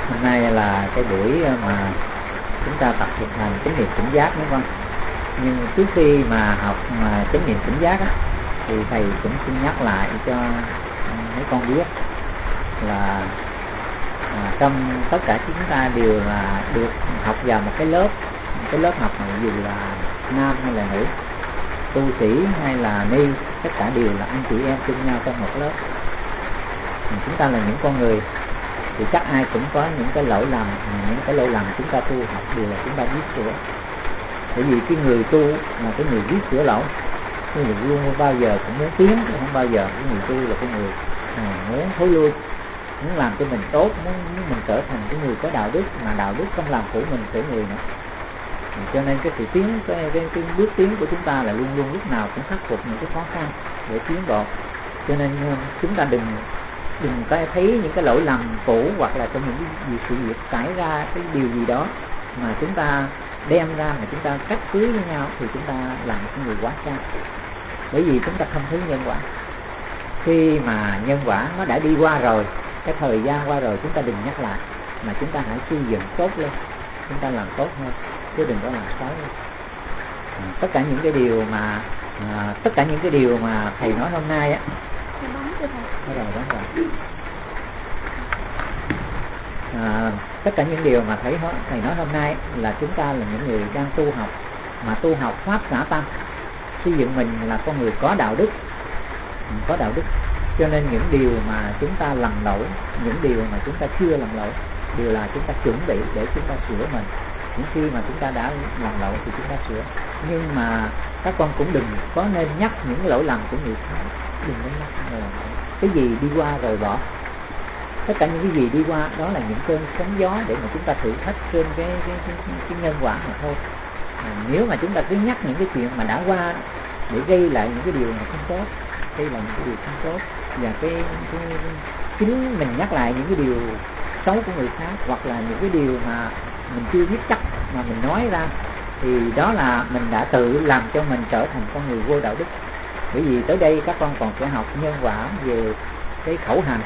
Hôm nay là cái buổi mà chúng ta tập thực hành chánh niệm tỉnh giác, đúng không? Nhưng trước khi mà học mà chánh niệm tỉnh giác á, thì thầy cũng xin nhắc lại cho mấy con biết là trong tất cả chúng ta đều là được học vào một cái lớp học này, dù là nam hay là nữ, tu sĩ hay là ni, tất cả đều là anh chị em chung nhau trong một lớp. Chúng ta là những con người thì chắc ai cũng có những cái lỗi lầm, chúng ta tu học đều là chúng ta biết sửa. Bởi vì cái người tu là cái người biết sửa lỗi, cái người luôn bao giờ cũng muốn tiến, không bao giờ cái người tu là cái người muốn thối lui, muốn làm cho mình tốt, muốn mình trở thành cái người có đạo đức, mà đạo đức không làm khổ mình khổ người nữa. Cho nên cái sự tiến, cái bước tiến của chúng ta là luôn luôn lúc nào cũng khắc phục những cái khó khăn để tiến bộ. Cho nên chúng ta đừng thấy những cái lỗi lầm cũ, hoặc là trong những sự việc xảy ra cái điều gì đó mà chúng ta đem ra mà chúng ta cách cưới với nhau, thì chúng ta làm một người quá xa. Bởi vì chúng ta không thấy nhân quả. Khi mà nhân quả nó đã đi qua rồi, cái thời gian qua rồi, chúng ta đừng nhắc lại, mà chúng ta hãy xây dựng tốt lên, chúng ta làm tốt hơn, chứ đừng có làm xấu lên. Tất cả những cái điều mà thầy nói hôm nay á, tất cả những điều mà thầy nói hôm nay là chúng ta là những người đang tu học, mà tu học pháp xả tâm, xây dựng mình là con người có đạo đức, cho nên những điều mà chúng ta lầm lỗi, những điều mà chúng ta chưa lầm lỗi, đều là chúng ta chuẩn bị để chúng ta sửa mình. Những khi mà chúng ta đã lầm lỗi thì chúng ta sửa, nhưng mà các con cũng đừng có nên nhắc những lỗi lầm của người khác, đừng có nhắc cái gì đi qua rồi bỏ. Tất cả những cái gì đi qua đó là những cơn sóng gió để mà chúng ta thử thách trên cái nhân quả mà thôi. Nếu mà chúng ta cứ nhắc những cái chuyện mà đã qua để gây lại những cái điều mà không tốt, và chính mình nhắc lại những cái điều xấu của người khác, hoặc là những cái điều mà mình chưa biết chắc mà mình nói ra, thì đó là mình đã tự làm cho mình trở thành con người vô đạo đức. Bởi vì tới đây các con còn sẽ học nhân quả về cái khẩu hành.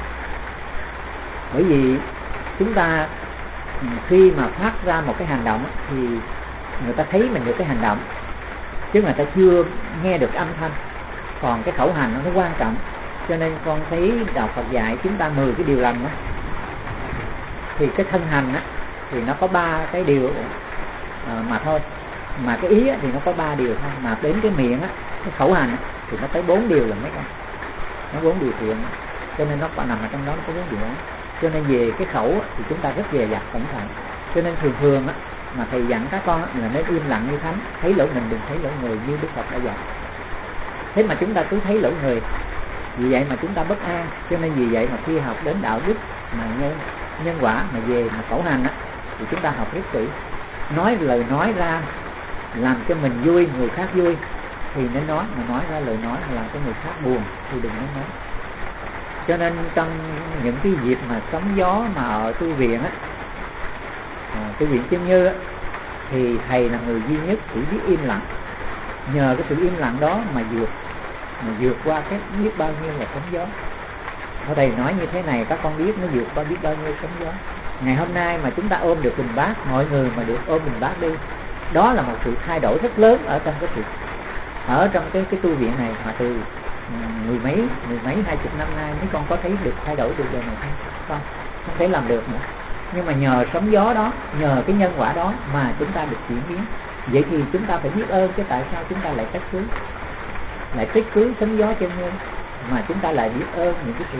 Bởi vì chúng ta khi mà phát ra một cái hành động thì người ta thấy mình được cái hành động, chứ người ta chưa nghe được âm thanh. Còn cái khẩu hành nó quan trọng. Cho nên con thấy đạo Phật dạy chúng ta 10 cái điều lành đó. Thì cái thân hành á thì nó có 3 cái điều mà thôi, mà cái ý á thì nó có 3 điều thôi, mà đến cái miệng á, cái khẩu hành á, thì nó tới 4 điều là mấy con, nó 4 điều thiện. Cho nên nó còn nằm ở trong đó, nó có 4 điều đó. Cho nên về cái khẩu á, thì chúng ta rất dè dặt cẩn thận. Cho nên thường á, mà thầy dặn các con á, là nên im lặng như thánh, thấy lỗi mình đừng thấy lỗi người, như Đức Phật đã dạy. Thế mà chúng ta cứ thấy lỗi người, vì vậy mà chúng ta bất an. Cho nên vì vậy mà khi học đến đạo đức mà nhân quả mà về mà khẩu hành á, thì chúng ta học rất kỹ. Nói lời nói ra làm cho mình vui, người khác vui thì nên nói, mà nói ra lời nói làm cho người khác buồn thì đừng nên nói. Cho nên trong những cái dịp mà sóng gió mà ở tu viện á, tu viện Chiêm Như á, thì thầy là người duy nhất chỉ biết im lặng. Nhờ cái sự im lặng đó mà vượt qua cái biết bao nhiêu là sóng gió. Thầy nói như thế này các con biết nó vượt qua biết bao nhiêu sóng gió. Ngày hôm nay mà chúng ta ôm được bình bát, mọi người mà được ôm bình bát đi, đó là một sự thay đổi rất lớn ở trong cái tu viện này. Mà từ mười mấy 20 năm nay mấy con có thấy được thay đổi được điều này không? Không thể làm được nữa. Nhưng mà nhờ sóng gió đó, nhờ cái nhân quả đó mà chúng ta được chuyển biến. Vậy thì chúng ta phải biết ơn, chứ tại sao chúng ta lại trách cứ sóng gió trên nhân, mà chúng ta lại biết ơn những cái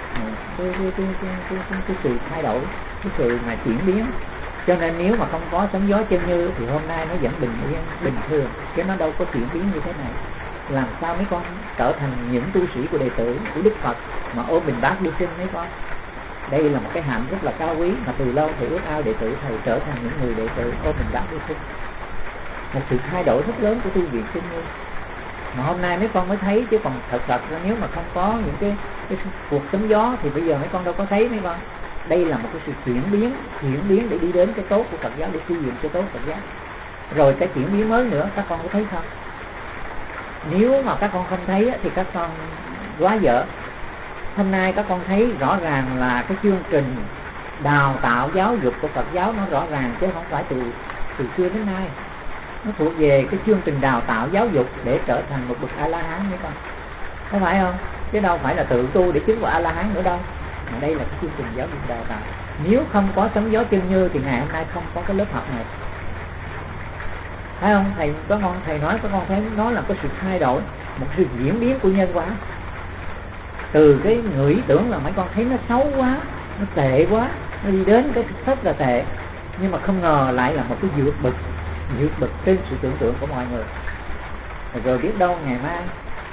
sự thay đổi, cái sự mà chuyển biến. Cho nên nếu mà không có sóng gió trên như thì hôm nay nó vẫn bình thường, chứ nó đâu có chuyển biến như thế này. Làm sao mấy con trở thành những tu sĩ của đệ tử của Đức Phật mà ôm bình bát đi sinh mấy con? Đây là một cái hạnh rất là cao quý, mà từ lâu thầy ước ao đệ tử thầy trở thành những người đệ tử ôm bình bát đi sinh. Một sự thay đổi rất lớn của tu viện Chiêm Như mà hôm nay mấy con mới thấy, chứ còn thật ra nếu mà không có những cái cuộc sóng gió thì bây giờ mấy con đâu có thấy mấy con. Đây là một cái sự chuyển biến để đi đến cái tốt của Phật giáo, để xây dựng cái tốt Phật giáo. Rồi cái chuyển biến mới nữa các con có thấy không? Nếu mà các con không thấy thì các con quá dở. Hôm nay các con thấy rõ ràng là cái chương trình đào tạo giáo dục của Phật giáo nó rõ ràng, chứ không phải từ xưa đến nay. Nó thuộc về cái chương trình đào tạo giáo dục để trở thành một bậc A-la-hán nữa con, có phải không? Chứ đâu phải là tự tu để chứng vào A-la-hán nữa đâu. Mà đây là cái chương trình giáo dục đào tạo. Nếu không có Sóng Gió Chân Như thì ngày hôm nay không có cái lớp học này, thấy không? Thầy nói các con thấy nó là cái sự thay đổi, một sự diễn biến của nhân quả. Từ cái người ý tưởng là mấy con thấy nó xấu quá, nó tệ quá, nó đi đến cái rất là tệ, nhưng mà không ngờ lại là một cái vượt bậc trên sự tưởng tượng của mọi người. Rồi biết đâu ngày mai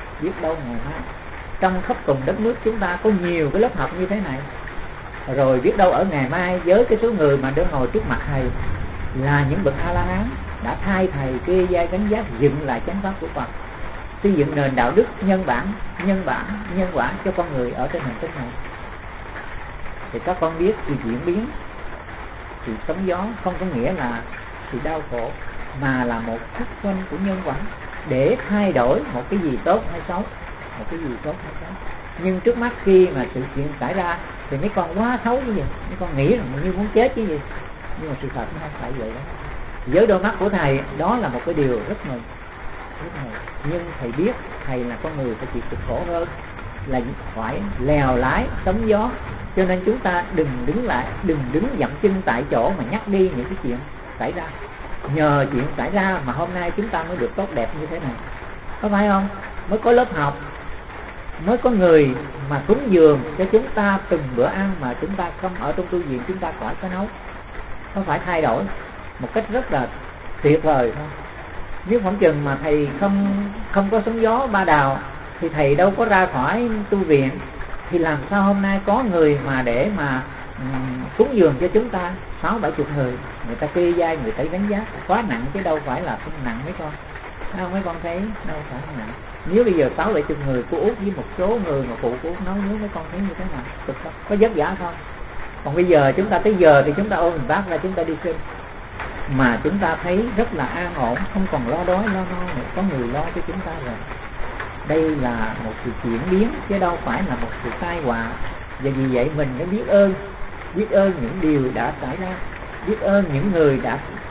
trong khắp cùng đất nước chúng ta có nhiều cái lớp học như thế này. Rồi biết đâu ở ngày mai với cái số người mà đang ngồi trước mặt thầy là những bậc A-la-hán đã thay thầy kê vai gánh vác dựng lại chánh pháp của Phật, xây dựng nền đạo đức nhân quả cho con người ở trên hành tinh này. Thì các con biết sự diễn biến, sự sóng gió không có nghĩa là sự đau khổ, mà là một khắc khoanh của nhân quả để thay đổi một cái gì tốt hay xấu, Nhưng trước mắt khi mà sự chuyện xảy ra thì mấy con quá xấu chứ gì, mấy con nghĩ là như muốn chết chứ gì, nhưng mà sự thật nó không phải vậy đó. Với đôi mắt của thầy đó là một cái điều rất mừng. Nhưng thầy biết thầy là con người phải chịu cực khổ hơn, là phải lèo lái sóng gió. Cho nên chúng ta đừng đứng dậm chân tại chỗ mà nhắc đi những cái chuyện xảy ra. Nhờ chuyện xảy ra mà hôm nay chúng ta mới được tốt đẹp như thế này, có phải không? Mới có lớp học, mới có người mà cúng dường cho chúng ta từng bữa ăn mà chúng ta không ở trong tu viện chúng ta khỏi có nấu. Nó phải thay đổi một cách rất là tuyệt vời thôi. Nếu không chừng mà thầy không có sóng gió Ba Đào thì thầy đâu có ra khỏi tu viện, thì làm sao hôm nay có người mà để mà cúng dường cho chúng ta 60-70 người ta kê vai, người ta đánh giá quá nặng chứ đâu phải là không nặng mấy con. Không, mấy con thấy đâu phải không nặng. Nếu bây giờ 60-70 người của Út với một số người mà phụ của Út nói, nếu mấy con thấy như thế nào, có vất vả không? Còn bây giờ chúng ta tới giờ thì chúng ta ôm mình bác ra chúng ta đi sinh, mà chúng ta thấy rất là an ổn, không còn lo đói lo no nữa, có người lo cho chúng ta rồi. Đây là một sự chuyển biến chứ đâu phải là một sự tai họa. Và vì vậy mình phải biết ơn những điều đã xảy ra, biết ơn những người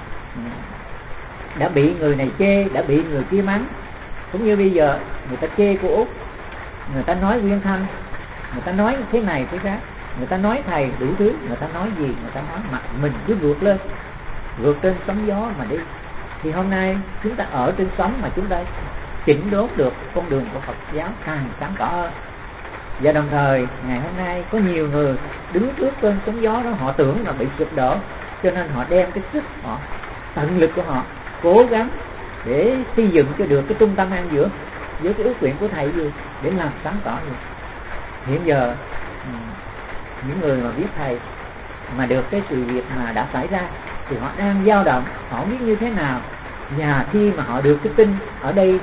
đã bị người này chê, đã bị người kia mắng. Cũng như bây giờ người ta chê cô Út, người ta nói Nguyên Thanh, người ta nói thế này thế khác, người ta nói thầy đủ thứ, người ta nói gì người ta nói, mà mình cứ vượt trên sóng gió mà đi. Thì hôm nay chúng ta ở trên sóng mà chúng ta chỉnh đốn được con đường của Phật giáo càng sáng tỏ hơn. Và đồng thời ngày hôm nay có nhiều người đứng trước cơn sóng gió đó, họ tưởng là bị sụp đổ, cho nên họ đem cái sức họ, tận lực của họ cố gắng để xây dựng cho được cái trung tâm an dưỡng với cái ước nguyện của thầy gì để làm sáng tỏ gì. Hiện giờ những người mà biết thầy mà được cái sự việc mà đã xảy ra thì họ đang dao động, họ không biết như thế nào. Và khi mà họ được cái tin ở đây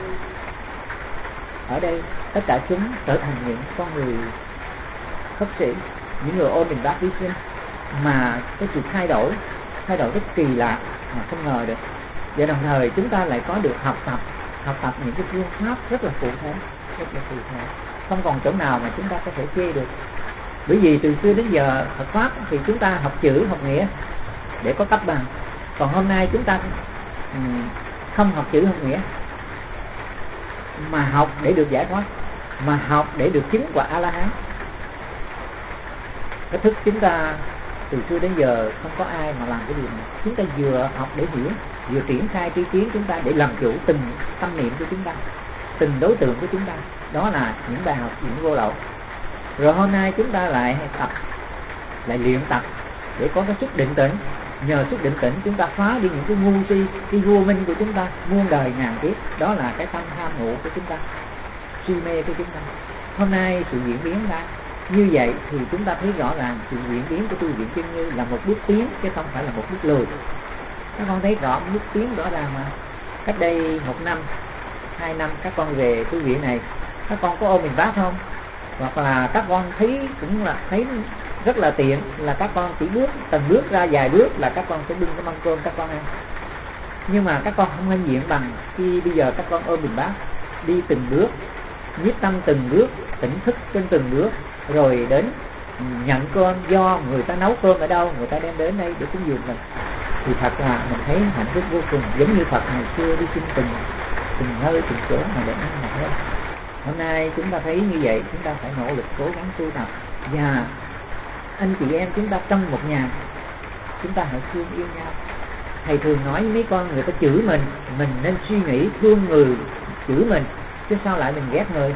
tất cả chúng trở thành những con người khất sĩ, những người ôm mình bác hy sinh, mà cái sự thay đổi rất kỳ lạ mà không ngờ được. Và đồng thời chúng ta lại có được học tập những cái phương pháp rất là cụ thể, không còn chỗ nào mà chúng ta có thể chê được. Bởi vì từ xưa đến giờ Phật pháp thì chúng ta học chữ học nghĩa để có cấp bằng, còn hôm nay chúng ta không học chữ học nghĩa mà học để được giải thoát, mà học để được chứng quả A-la-hán. Cái thức chúng ta từ xưa đến giờ không có ai mà làm cái điều này. Chúng ta vừa học để hiểu, vừa triển khai tri kiến chúng ta để làm chủ từng tâm niệm của chúng ta, từng đối tượng của chúng ta. Đó là những bài học, những vô lậu. Rồi hôm nay chúng ta lại luyện tập để có cái sức định tĩnh. Nhờ sức định tĩnh chúng ta phá đi những cái ngu si, cái vô minh của chúng ta muôn đời ngàn kiếp. Đó là cái tâm tham ngộ của chúng ta, si mê của chúng ta. Hôm nay sự diễn biến ra như vậy thì chúng ta thấy rõ ràng sự diễn biến của tu viện Chân Như là một bước tiến chứ không phải là một bước lùi. Các con thấy rõ bước tiến rõ ràng mà. Cách đây 1 năm, 2 năm các con về tu viện này, các con có ôm mình bác không? Hoặc là các con thấy cũng là thấy rất là tiện là các con chỉ từng bước ra vài bước là các con sẽ bưng cái mâm cơm các con ăn. Nhưng mà các con không hãnh diện bằng khi bây giờ các con ôm mình bác, đi từng bước, nhiếp tâm từng bước, tỉnh thức trên từng bước, rồi đến nhận cơm do người ta nấu cơm ở đâu, người ta đem đến đây để cúng dường mình, thì thật là mình thấy hạnh phúc vô cùng. Giống như Phật ngày xưa đi xin từng nơi từng chỗ mà để ăn mặc lên. Hôm nay chúng ta thấy như vậy, chúng ta phải nỗ lực cố gắng tu tập, và anh chị em chúng ta trong một nhà, chúng ta hãy thương yêu nhau. Thầy thường nói với mấy con, người ta chửi mình nên suy nghĩ thương người chửi mình, chứ sao lại mình ghét người.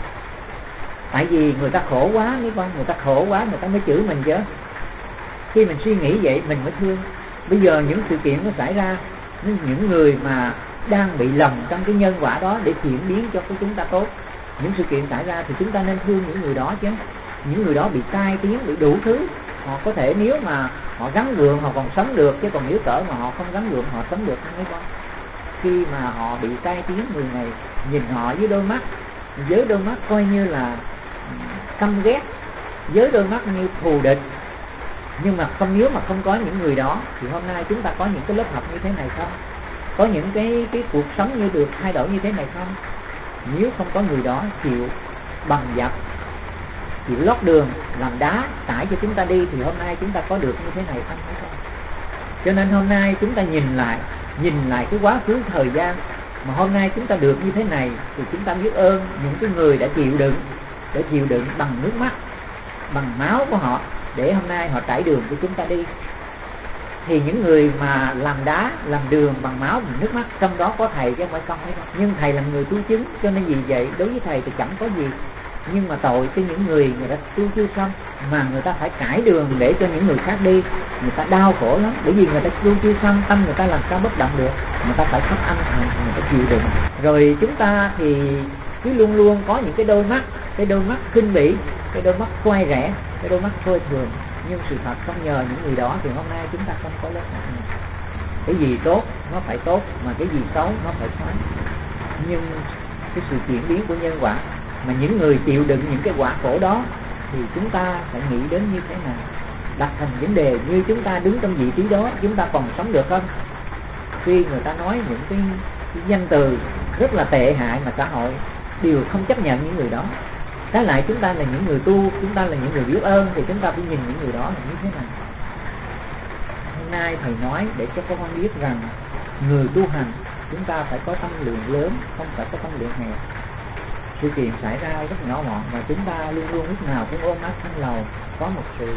Tại vì người ta khổ quá mấy con, người ta khổ quá người ta mới chửi mình chứ. Khi mình suy nghĩ vậy mình mới thương. Bây giờ những sự kiện nó xảy ra, những người mà đang bị lầm trong cái nhân quả đó để chuyển biến cho cái chúng ta tốt, những sự kiện xảy ra thì chúng ta nên thương những người đó chứ. Những người đó bị tai tiếng, bị đủ thứ, họ có thể nếu mà họ gắng gượng họ còn sống được, chứ còn nếu cỡ mà họ không gắng gượng họ sống được không mấy con. Khi mà họ bị tai tiếng, người này nhìn họ với đôi mắt coi như là căm ghét, với đôi mắt như thù địch. Nhưng mà nếu mà không có những người đó thì hôm nay chúng ta có những cái lớp học như thế này không? Có những cái cuộc sống như được thay đổi như thế này không? Nếu không có người đó chịu bằng dập, chịu lót đường làm đá tải cho chúng ta đi, thì hôm nay chúng ta có được như thế này không? Cho nên hôm nay chúng ta nhìn lại cái quá khứ thời gian mà hôm nay chúng ta được như thế này, thì chúng ta biết ơn những cái người đã chịu đựng bằng nước mắt, bằng máu của họ, để hôm nay họ trải đường cho chúng ta đi. Thì những người mà làm đá, làm đường bằng máu, bằng nước mắt, trong đó có thầy chứ không phải con thấy không. Nhưng thầy là người tu chứng, cho nên vì vậy đối với thầy thì chẳng có gì. Nhưng mà tội cho những người ta tu chưa xong mà người ta phải cải đường để cho những người khác đi, người ta đau khổ lắm. Bởi vì người ta tu chưa xong, tâm người ta làm sao bất động được, người ta phải khóc âm thầm, người ta chịu đựng. Rồi chúng ta thì cứ luôn luôn có những cái đôi mắt khinh bỉ, cái đôi mắt khoai rẻ, cái đôi mắt coi thường. Nhưng sự thật không nhờ những người đó thì hôm nay chúng ta không có lớp học này. Cái gì tốt nó phải tốt, mà cái gì xấu nó phải xấu. Nhưng cái sự chuyển biến của nhân quả, mà những người chịu đựng những cái quả khổ đó, thì chúng ta phải nghĩ đến như thế nào, đặt thành vấn đề như chúng ta đứng trong vị trí đó, chúng ta còn sống được không? Khi người ta nói những cái danh từ rất là tệ hại mà xã hội đều không chấp nhận những người đó. Trái lại chúng ta là những người tu, chúng ta là những người biết ơn, thì chúng ta phải nhìn những người đó là như thế nào. Hôm nay thầy nói để cho các con biết rằng người tu hành chúng ta phải có tâm lượng lớn, không phải có tâm lượng hẹp. Sự kiện xảy ra rất nhỏ mọn mà chúng ta luôn luôn lúc nào cũng ôm ấp trong lòng có một sự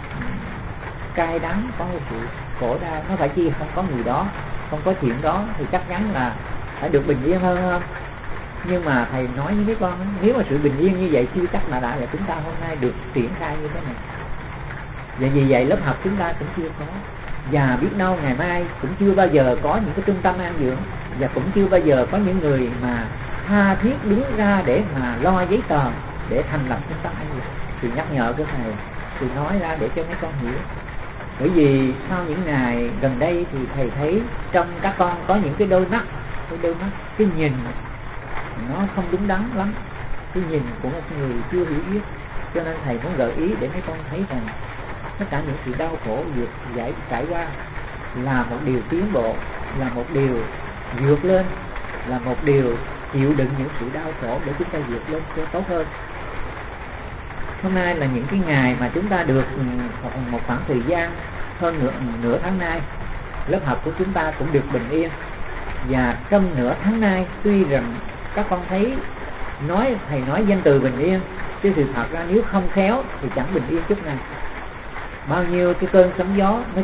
cay đắng, có một sự khổ đau. Nó phải chi không có người đó, không có chuyện đó thì chắc chắn là phải được bình yên hơn không? Nhưng mà thầy nói với mấy con, nếu mà sự bình yên như vậy chưa chắc là đã là chúng ta hôm nay được triển khai như thế này. Và vì vậy lớp học chúng ta cũng chưa có, và biết đâu ngày mai cũng chưa bao giờ có những cái trung tâm an dưỡng, và cũng chưa bao giờ có những người mà tha thiết đứng ra để mà lo giấy tờ để thành lập trung tâm an dưỡng. Thì nhắc nhở của thầy, thì nói ra để cho mấy con hiểu. Bởi vì sau những ngày gần đây thì thầy thấy trong các con có những cái đôi mắt, cái nhìn nó không đúng đắn lắm, cái nhìn của một người chưa hiểu biết. Cho nên thầy muốn gợi ý để mấy con thấy rằng tất cả những sự đau khổ trải qua là một điều tiến bộ, là một điều vượt lên, là một điều chịu đựng những sự đau khổ để chúng ta vượt lên cho tốt hơn. Hôm nay là những cái ngày mà chúng ta được một khoảng thời gian hơn nửa tháng nay, lớp học của chúng ta cũng được bình yên. Và trong nửa tháng nay, tuy rằng các con thấy thầy nói danh từ bình yên, chứ sự thật ra nếu không khéo thì chẳng bình yên chút nào. Bao nhiêu cái cơn sóng gió nó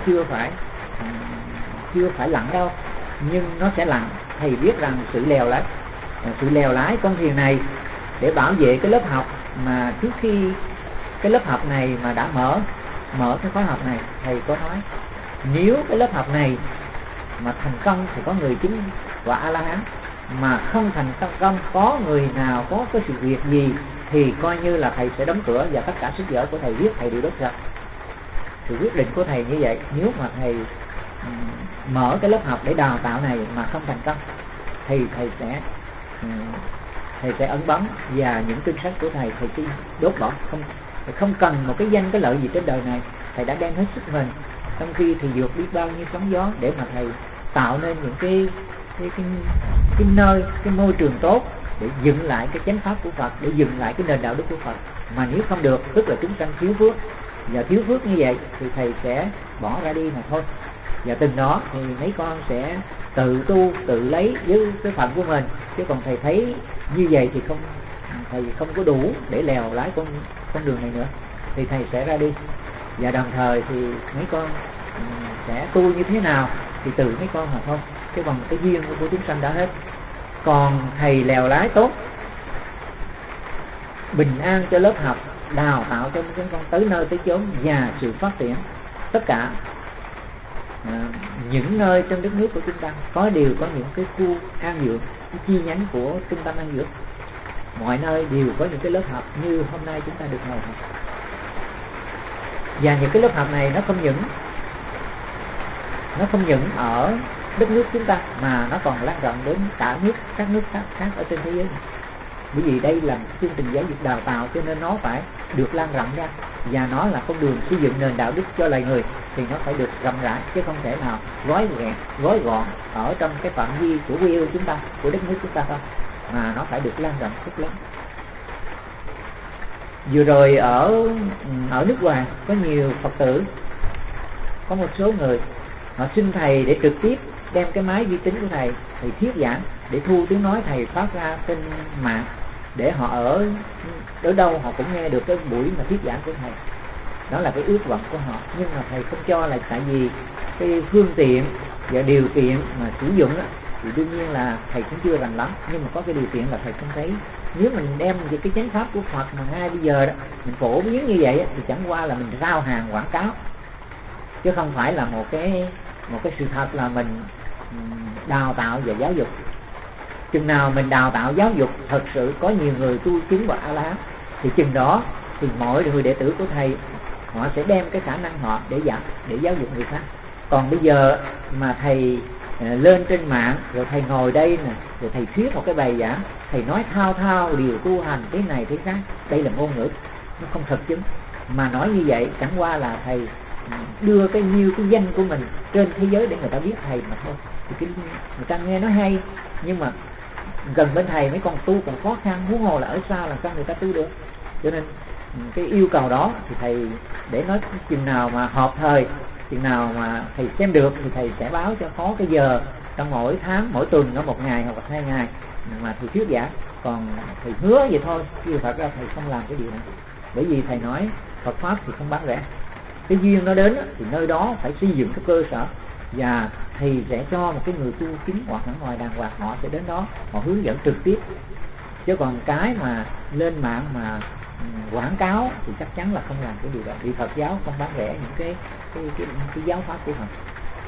chưa phải lặng đâu, nhưng nó sẽ lặng. Thầy biết rằng sự lèo lái con thuyền này để bảo vệ cái lớp học, mà trước khi cái lớp học này mà đã mở cái khóa học này, thầy có nói nếu cái lớp học này mà thành công thì có người chứng quả A-la-hán, mà không thành công, có người nào có cái sự việc gì thì coi như là thầy sẽ đóng cửa, và tất cả sách vở của thầy viết thầy đều đốt sạch. Sự quyết định của thầy như vậy. Nếu mà thầy mở cái lớp học để đào tạo này mà không thành công thì thầy sẽ ấn bắn, và những kinh sách của thầy chỉ đốt bỏ. Thầy không cần một cái danh cái lợi gì trên đời này. Thầy đã đem hết sức mình, trong khi thì vượt biết bao nhiêu sóng gió để mà thầy tạo nên những cái nơi, cái môi trường tốt để dựng lại cái chánh pháp của Phật, để dựng lại cái nền đạo đức của Phật. Mà nếu không được, tức là chúng sanh thiếu phước. Và thiếu phước như vậy thì thầy sẽ bỏ ra đi mà thôi. Và từng đó thì mấy con sẽ tự tu, tự lấy với cái phận của mình. Chứ còn thầy thấy như vậy thì thầy không có đủ để lèo lái con đường này nữa, thì thầy sẽ ra đi. Và đồng thời thì mấy con sẽ tu như thế nào thì từ mấy con mà thôi, chứ còn cái duyên của chúng sanh đã hết. Còn thầy lèo lái tốt, bình an cho lớp học, đào tạo cho chúng con tới nơi tới chốn và sự phát triển. Tất cả những nơi trong đất nước của chúng ta đều có những cái khu an dưỡng, cái chi nhánh của trung tâm an dưỡng. Mọi nơi đều có những cái lớp học như hôm nay chúng ta được ngồi học. Và những cái lớp học này nó không những ở đất nước chúng ta mà nó còn lan rộng đến cả các nước khác ở trên thế giới này. Bởi vì đây là một chương trình giáo dục đào tạo, cho nên nó phải được lan rộng ra, và nó là con đường xây dựng nền đạo đức cho loài người, thì nó phải được rộng rãi, chứ không thể nào gói gọn ở trong cái phạm vi của quê hương chúng ta, của đất nước chúng ta thôi, mà nó phải được lan rộng rất lớn. Vừa rồi ở nước ngoài có nhiều Phật tử, có một số người họ xin thầy để trực tiếp đem cái máy vi tính của thầy thuyết giảng, để thu tiếng nói thầy phát ra trên mạng, để họ ở đâu họ cũng nghe được cái buổi mà thuyết giảng của thầy. Đó là cái ước vọng của họ, nhưng mà thầy không cho, là tại vì cái phương tiện và điều kiện mà sử dụng thì đương nhiên là thầy cũng chưa rành lắm, nhưng mà có cái điều kiện là thầy không thấy. Nếu mình đem cái chánh pháp của Phật mà ngay bây giờ đó mình phổ biến như vậy thì chẳng qua là mình giao hàng quảng cáo, chứ không phải là một cái sự thật là mình đào tạo và giáo dục. Chừng nào mình đào tạo giáo dục thật sự có nhiều người tu chứng và A-la-hán, thì chừng đó thì mỗi người đệ tử của thầy họ sẽ đem cái khả năng họ để giáo dục người khác. Còn bây giờ mà thầy lên trên mạng rồi thầy ngồi đây nè, rồi thầy thuyết một cái bài giảng, thầy nói thao điều tu hành thế này thế khác, đây là ngôn ngữ nó không thực chứng. Mà nói như vậy chẳng qua là thầy đưa cái danh của mình trên thế giới để người ta biết thầy mà thôi. Thì người ta nghe nó hay, nhưng mà gần bên thầy mấy con tu còn khó khăn, huống hồ là ở xa làm sao người ta tu được. Cho nên cái yêu cầu đó thì thầy để nói chừng nào mà hợp thời, chừng nào mà thầy xem được thì thầy sẽ báo cho có cái giờ trong mỗi tháng, mỗi tuần ở 1 ngày hoặc 2 ngày mà thầy thuyết giảng. Còn thầy hứa vậy thôi, chứ thật ra thầy không làm cái điều này. Bởi vì thầy nói Phật pháp thì không bán rẻ, cái duyên nó đến thì nơi đó phải xây dựng cái cơ sở, và thầy sẽ cho một cái người tu chứng hoặc ở ngoài đàng hoàng, họ sẽ đến đó họ hướng dẫn trực tiếp. Chứ còn cái mà lên mạng mà quảng cáo thì chắc chắn là không làm cái điều đó. Vì Phật giáo không bán rẻ những cái giáo pháp của họ.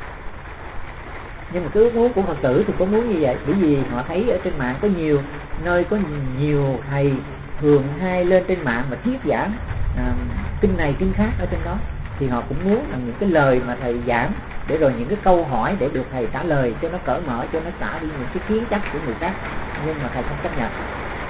Nhưng mà cái ước muốn của Phật tử thì có muốn như vậy, bởi vì họ thấy ở trên mạng có nhiều nơi, có nhiều thầy thường hay lên trên mạng mà thuyết giảng kinh này kinh khác ở trên đó, thì họ cũng muốn là những cái lời mà thầy giảng, để rồi những cái câu hỏi để được thầy trả lời cho nó cởi mở, cho nó xả đi những cái kiến chấp của người khác. Nhưng mà thầy không chấp nhận,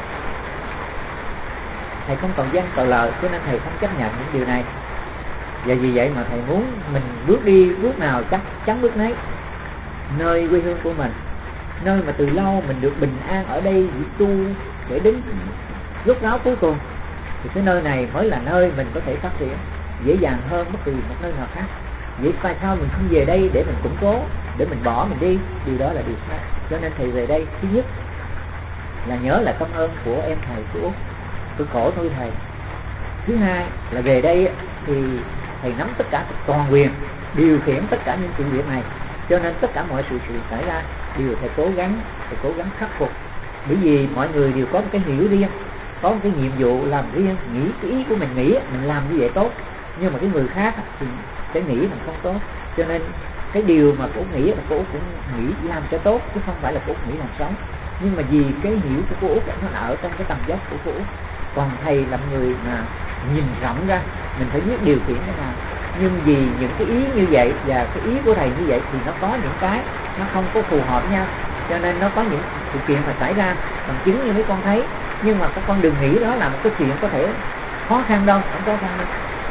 thầy không còn danh cầu lợi, cho nên thầy không chấp nhận những điều này. Và vì vậy mà thầy muốn mình bước nào chắc chắn bước nấy. Nơi quê hương của mình, nơi mà từ lâu mình được bình an ở đây tu để đến lúc đó cuối cùng, thì cái nơi này mới là nơi mình có thể phát triển dễ dàng hơn bất kỳ một nơi nào khác. Vậy tại sao mình không về đây để mình củng cố, để mình bỏ mình đi? Điều đó là điều sai. Cho nên thầy về đây, thứ nhất là nhớ là công ơn của em thầy của Úc, tôi khổ nuôi thầy. Thứ hai là về đây thì thầy nắm tất cả toàn quyền, điều khiển tất cả những chuyện việc này, cho nên tất cả mọi sự xảy ra đều thầy cố gắng khắc phục. Bởi vì mọi người đều có một cái hiểu riêng, có một cái nhiệm vụ làm riêng, nghĩ cái ý của mình nghĩ mình làm như vậy tốt, nhưng mà cái người khác thì sẽ nghĩ mình không tốt. Cho nên cái điều mà cô nghĩ là cô cũng nghĩ làm cho tốt, chứ không phải là cô nghĩ làm xấu. Nhưng mà vì cái hiểu của cô Út nó ở trong cái tầm dốc của cô Út. Còn thầy là người mà nhìn rộng ra, mình phải biết điều khiển thế nào. Nhưng vì những cái ý như vậy và cái ý của thầy như vậy thì nó có những cái nó không có phù hợp nhau, cho nên nó có những sự kiện mà xảy ra bằng chứng như mấy con thấy. Nhưng mà các con đừng nghĩ đó là một cái chuyện có thể khó khăn đâu, không khó khăn đâu.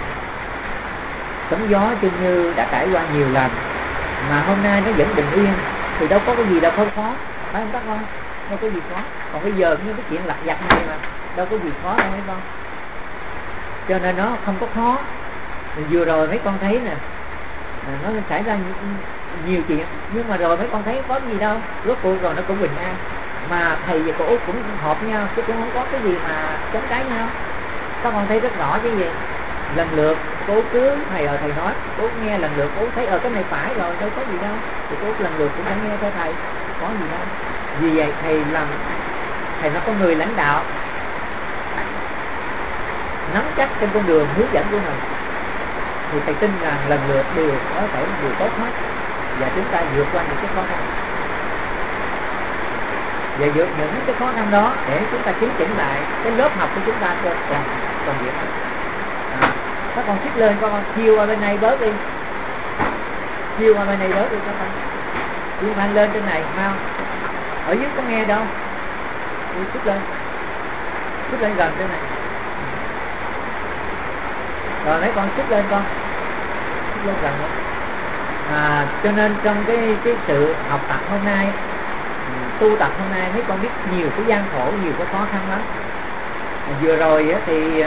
Sóng gió chung như đã trải qua nhiều lần mà hôm nay nó vẫn bình yên thì đâu có cái gì đâu khó, phải không các con? đâu có gì khó. Còn bây giờ như cái chuyện lặt vặt này mà đâu có gì khó đâu mấy con, cho nên nó không có khó. Vừa rồi mấy con thấy nè, nó xảy ra nhiều chuyện, nhưng mà rồi mấy con thấy có gì đâu, rốt cuộc rồi nó cũng bình an. Mà thầy và cô cũng hợp nhau, chứ cũng không có cái gì mà chống trái nhau. Các con thấy rất rõ chứ gì. Lần lượt cô cứ thầy nói, cô nghe lần lượt cô thấy cái này phải rồi, đâu có gì đâu, thì cô lần lượt cũng đã nghe theo thầy, có gì đâu. Vì vậy thầy nó có người lãnh đạo nắm chắc trên con đường hướng dẫn của mình, thì thầy tin rằng lần lượt đều có thể điều tốt hết, và chúng ta vượt qua những cái khó khăn. Và vượt những cái khó khăn đó để chúng ta chấn chỉnh lại cái lớp học của chúng ta còn việc. Các con xích lên, con chiêu qua bên này bớt đi, chiêu qua bên này bớt đi các con, chiêu mạnh lên trên này mau. Ở dưới có nghe đâu, đi xích lên gần trên này. Rồi mấy con xích lên con, xích lên gần đó. Cho nên trong cái sự học tập hôm nay, tu tập hôm nay, mấy con biết nhiều cái gian khổ, nhiều cái khó khăn lắm. Vừa rồi thì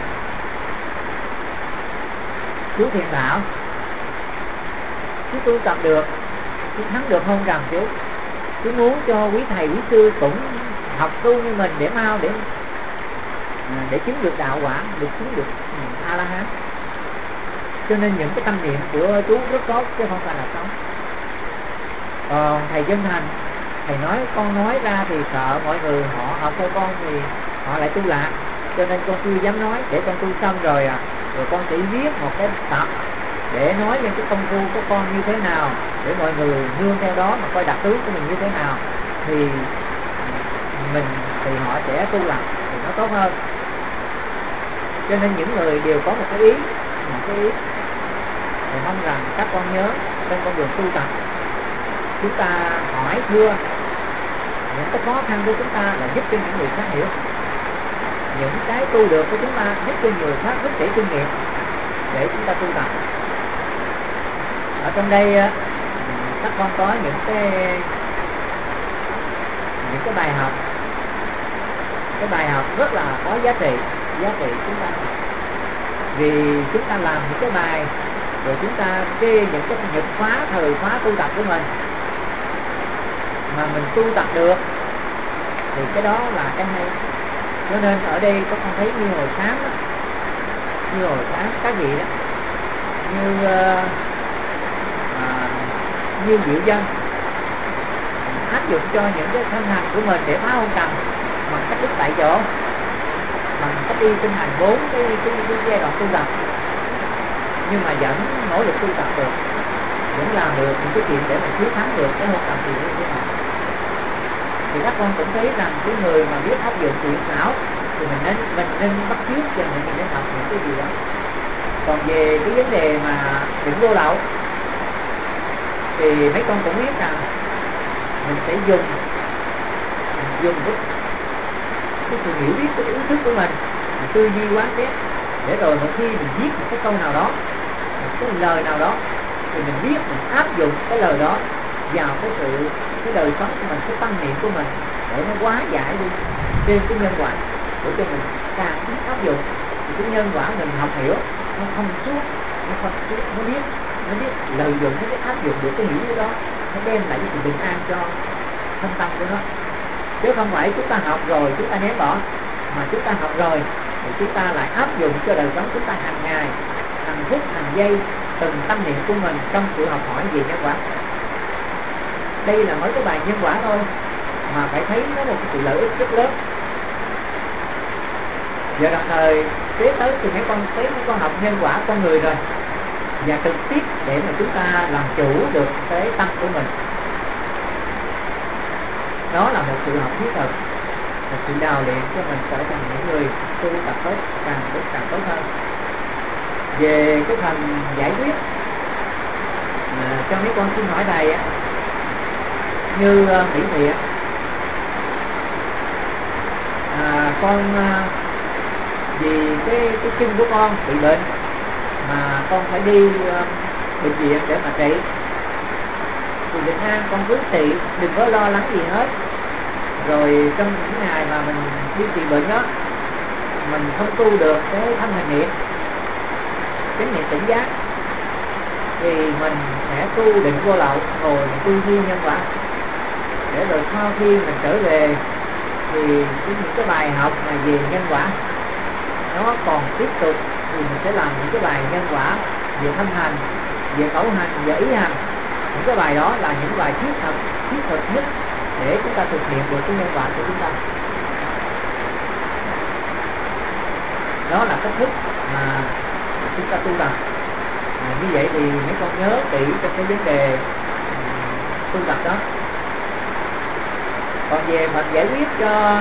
chú Thiện bảo chú tu tập được, chú thắng được hôn trầm chú muốn cho quý thầy quý sư cũng học tu như mình để mau để chứng được đạo quả, được chứng được A La Hán. Cho nên những cái tâm niệm của chú rất tốt chứ không phải là xấu. Còn thầy Chân Thành, thầy nói con nói ra thì sợ mọi người họ học theo con thì họ lại tu lạc, cho nên con chưa dám nói, để con tu xong rồi con chỉ viết một cái tập để nói những cái công phu của con như thế nào, để mọi người nương theo đó mà coi đặc tướng của mình như thế nào, thì họ sẽ tu lạc thì nó tốt hơn. Cho nên những người đều có một cái ý thì mong rằng các con nhớ trên con đường tu tập, chúng ta hỏi thưa những cái khó khăn của chúng ta là giúp cho những người khác hiểu, những cái tu được của chúng ta giúp cho người khác rút rễ kinh nghiệm để chúng ta tu tập. Ở trong đây các con có những cái bài học rất là có giá trị chúng ta học. Vì chúng ta làm những cái bài rồi chúng ta những cái thời khóa tu tập của mình mà mình tu tập được thì cái đó là cái hay. Cho nên ở đây các con thấy như hồi sáng các vị đó, như Diệu Dân áp dụng cho những cái thân hành của mình để phá hôn trầm bằng cách đứng tại chỗ, bằng cách đi tinh hành 4 cái giai đoạn tu tập, nhưng mà vẫn nỗ lực tu tập được, vẫn làm được những cái chuyện để mình chiến thắng được cái hôn trầm gì như thế nào. Thì các con cũng thấy rằng cái người mà biết áp dụng tuyệt xảo thì mình nên bắt chước cho mình nên học những cái gì đó. Còn về cái vấn đề mà đừng vô lậu thì mấy con cũng biết rằng mình sẽ dùng cái sự hiểu biết, cái ý thức của mình tư duy quán xét, để rồi một khi mình viết một cái câu nào đó, một cái lời nào đó, thì mình biết mình áp dụng cái lời đó vào cái đời sống của mình, cái tâm niệm của mình, để nó hóa giải đi trên cái nhân quả để cho mình càng biết áp dụng thì cái nhân quả mình học hiểu nó không suốt, nó biết lợi dụng, nó biết áp dụng được cái hiểu đó, nó đem lại cái sự bình an cho thân tâm của nó. Chứ không phải chúng ta học rồi chúng ta ném bỏ, mà chúng ta học rồi thì chúng ta lại áp dụng cho đời sống chúng ta hàng ngày, hàng phút, hàng giây, từng tâm niệm của mình trong sự học hỏi về nhân quả. Đây là mới cái bài nhân quả thôi mà phải thấy nó một sự lợi ích rất lớn. Giờ đồng thời kế tới thì mấy con học nhân quả con người rồi, và trực tiếp để mà chúng ta làm chủ được cái tâm của mình. Đó là một sự học thiết thực, một sự đào luyện cho mình trở thành những người tu tập tốt, càng tốt hơn. Về cái phần giải quyết cho mấy con xin hỏi thầy như Mỹ Thiện, con vì cái chân của con bị bệnh mà con phải đi bệnh viện để mà trị, thì Bình An con cứ trị, đừng có lo lắng gì hết. Rồi trong những ngày mà mình đi trị bệnh đó, mình không tu được cái thân hành niệm, chánh niệm tỉnh giác, thì mình sẽ tu định vô lậu, rồi tư duy nhân quả, để rồi sau khi mình trở về thì những cái bài học mà về nhân quả nó còn tiếp tục, thì mình sẽ làm những cái bài nhân quả về thân hành, về khẩu hành, về ý hành. Những cái bài đó là những bài thiết thực nhất để chúng ta thực hiện được cái nhân quả của chúng ta. Đó là cách thức mà chúng ta tu tập. Như vậy thì mấy con nhớ kỹ trong cái vấn đề tu tập đó. Còn về phần giải quyết cho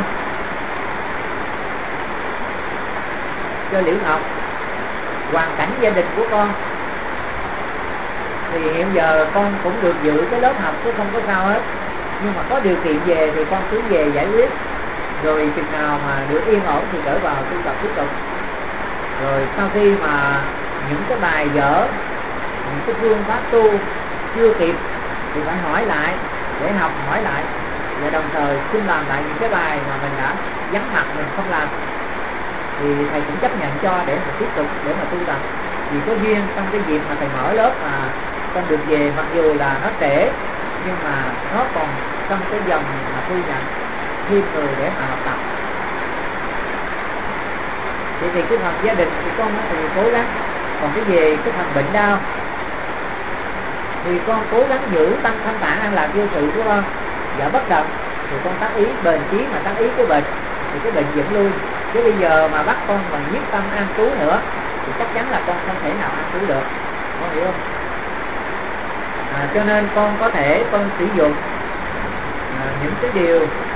Liễu Ngọc, hoàn cảnh gia đình của con, thì hiện giờ con cũng được dự cái lớp học chứ không có sao hết, nhưng mà có điều kiện về thì con cứ về giải quyết, rồi chừng nào mà được yên ổn thì trở vào tu tập tiếp tục. Rồi sau khi mà những cái bài vở, những cái phương pháp tu chưa kịp thì phải hỏi lại, để học hỏi lại, và đồng thời xin làm lại những cái bài mà mình đã vắng mặt mình không làm, thì thầy cũng chấp nhận cho để mà tiếp tục để mà tu tập. Vì có duyên trong cái dịp mà thầy mở lớp mà con được về, mặc dù là nó trễ nhưng mà nó còn trong cái dòng mà thu nhận thêm người để mà học tập. Thì cái phần gia đình thì con thì cố gắng. Còn cái về cái phần bệnh đau thì con cố gắng giữ tâm thanh thản an lạc vô sự của con, và bất động thì con tác ý bền chí mà tác ý cái bệnh thì cái bệnh vẫn lui. Chứ bây giờ mà bắt con mà nhiếp tâm an trú nữa thì chắc chắn là con không thể nào an trú được, con hiểu không? Cho nên con có thể con sử dụng những cái điều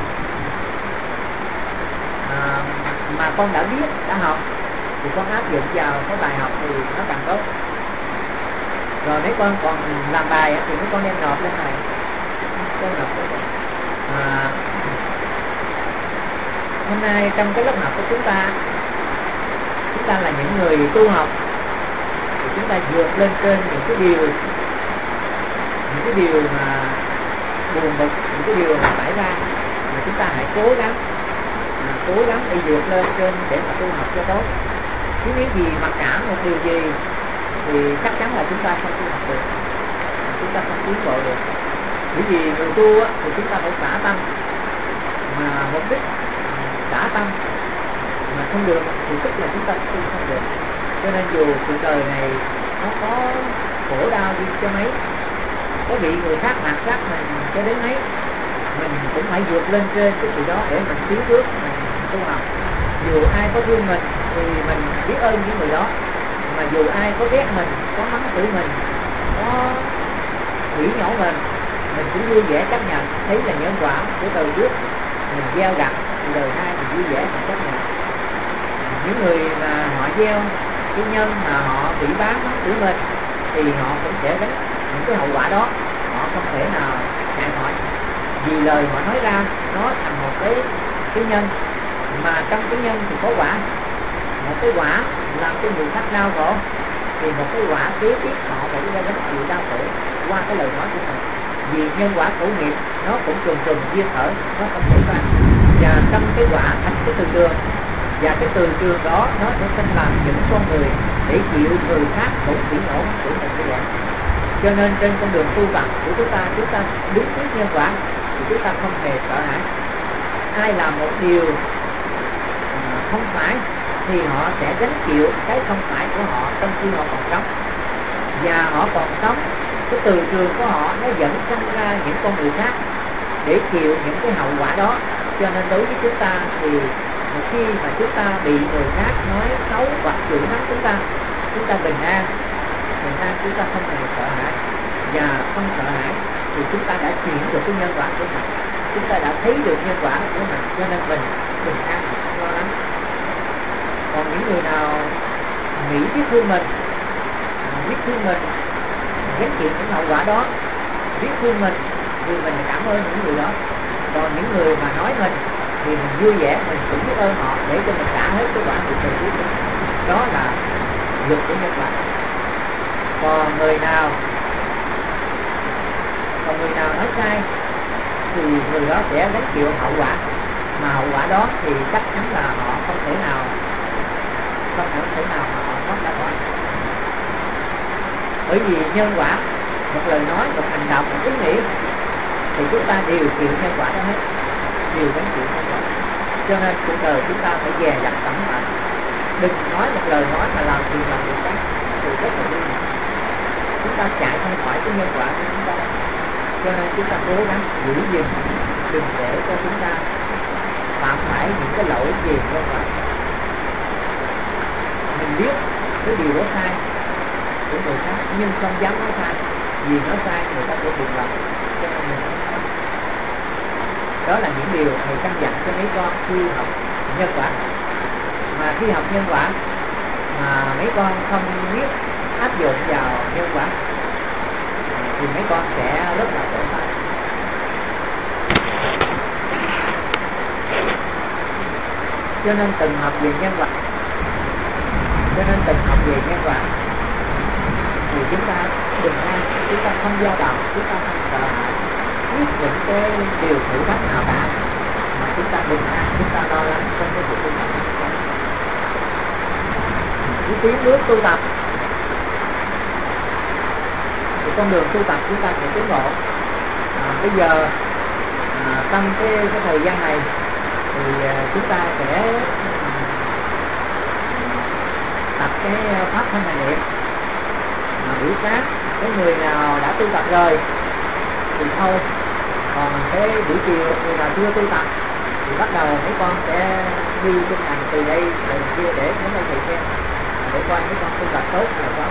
mà con đã biết, đã học, thì con áp dụng vào cái bài học thì nó càng tốt. Rồi nếu con còn làm bài thì mấy con đem nộp lên này, con nộp lên. Hôm nay trong cái lớp học của chúng ta là những người tu học, thì chúng ta vượt lên trên những cái điều mà buồn bực, những cái điều mà xảy ra, mà chúng ta hãy cố gắng để vượt lên trên để mà tu học cho tốt. Chứ nếu gì mặc cảm một điều gì thì chắc chắn là chúng ta không tu học được, chúng ta không tiến bộ được. Bởi vì người tu thì chúng ta phải xả tâm, mà mục đích xả tâm mà không được thì tức là chúng ta tu không được. Cho nên dù cuộc đời này nó có khổ đau đi cho mấy, có bị người khác mạt sát mình cho đến mấy, mình cũng phải vượt lên trên cái sự đó để mình tiến bước, mình tu học. Dù ai có thương mình thì mình biết ơn những người đó, mà dù ai có ghét mình, có mắng chửi mình, có hủy nhổ mình cũng vui vẻ chấp nhận. Thấy là nhân quả của đời trước mình gieo gặt, thì đời hai mình vui vẻ mình chấp nhận. Những người mà họ gieo cái nhân mà họ bị bán mắng chửi mình thì họ cũng sẽ gánh những cái hậu quả đó, họ không thể nào chạy khỏi, vì lời họ nói ra nó thành một cái nhân, mà trong cái nhân thì có quả. Một cái quả làm cho người khác đau khổ, thì một cái quả kế tiếp họ phải ra gánh chịu đau khổ qua cái lời nói của mình. Vì nhân quả khẩu nghiệp nó cũng trùng duyên khởi, nó không thể ra. Và trong cái quả thành cái từ trường, và cái từ trường đó nó sẽ sinh làm những con người để chịu người khác cũng bị nổ của mình như vậy. Cho nên trên con đường tu tập của chúng ta đứng trước nhân quả thì chúng ta không hề sợ hãi. Ai làm một điều không phải thì họ sẽ gánh chịu cái không phải của họ trong khi họ còn sống, và họ còn sống cái từ trường của họ nó dẫn sinh ra những con người khác để chịu những cái hậu quả đó. Cho nên đối với chúng ta thì một khi mà chúng ta bị người khác nói xấu hoặc chửi mắng chúng ta bình an chúng ta không hề sợ hãi, và không sợ hãi thì chúng ta đã chuyển được cái nhân quả của mình, chúng ta đã thấy được nhân quả của mình, cho nên mình bình an, không lo lắng. Còn những người nào nghĩ biết thương mình gánh chịu những hậu quả đó, biết thương mình thì mình cảm ơn những người đó. Còn những người mà nói mình thì mình vui vẻ, mình cũng biết ơn họ để cho mình trả hết cái quả của mình. Đó là luật của nhân quả. Còn người nào nói sai thì người đó sẽ gánh chịu hậu quả, mà hậu quả đó thì chắc chắn là họ không thể nào họ thoát ra khỏi. Bởi vì nhân quả, một lời nói, một hành động, một ý nghĩ thì chúng ta đều chịu nhân quả đó hết, đều gánh chịu nhân quả. Cho nên cuộc đời chúng ta phải dè dặt cẩn thận, đừng nói một lời nói mà làm chuyện làm việc khác thì rất là nguy hiểm. Chúng ta chạy không khỏi cái nhân quả của chúng ta, cho nên chúng ta cố gắng giữ gìn, đừng để cho chúng ta phạm phải những cái lỗi về nhân quả. Mình biết cái điều đó sai của người khác nhưng không dám nói sai, vì nói sai người ta sẽ buồn lòng, cho nên mình không nói. Đó là những điều thầy căn dặn cho mấy con khi học nhân quả. Mà khi học nhân quả mà mấy con không biết áp dụng vào nhân quả thì mấy con sẽ rất là tổn thất. Cho nên từng học về nhân quả, thì chúng ta đừng an, chúng ta không dao động, chúng ta không sợ hãi trước những cái điều thử thách nào cả, mà chúng ta đừng an, chúng ta lo lắng trong cái việc tu tập. Cứ tiến bước tu tập thì con đường tu tập chúng ta sẽ tiến bộ. Bây giờ trong cái thời gian này thì chúng ta sẽ tập cái pháp thân hành niệm. Buổi sáng cái người nào đã tu tập rồi thì thôi, còn cái buổi chiều người nào chưa tu tập thì bắt đầu mấy con sẽ đi trên hành từ đây đến kia để đến đây thầy xem, để coi mấy con tu tập tốt là có.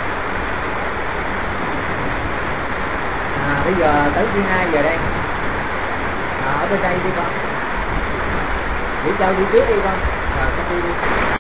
Bây giờ tới 12 giờ đây, ở bên đây đi con, để cho đi trước đi con, rồi con đi.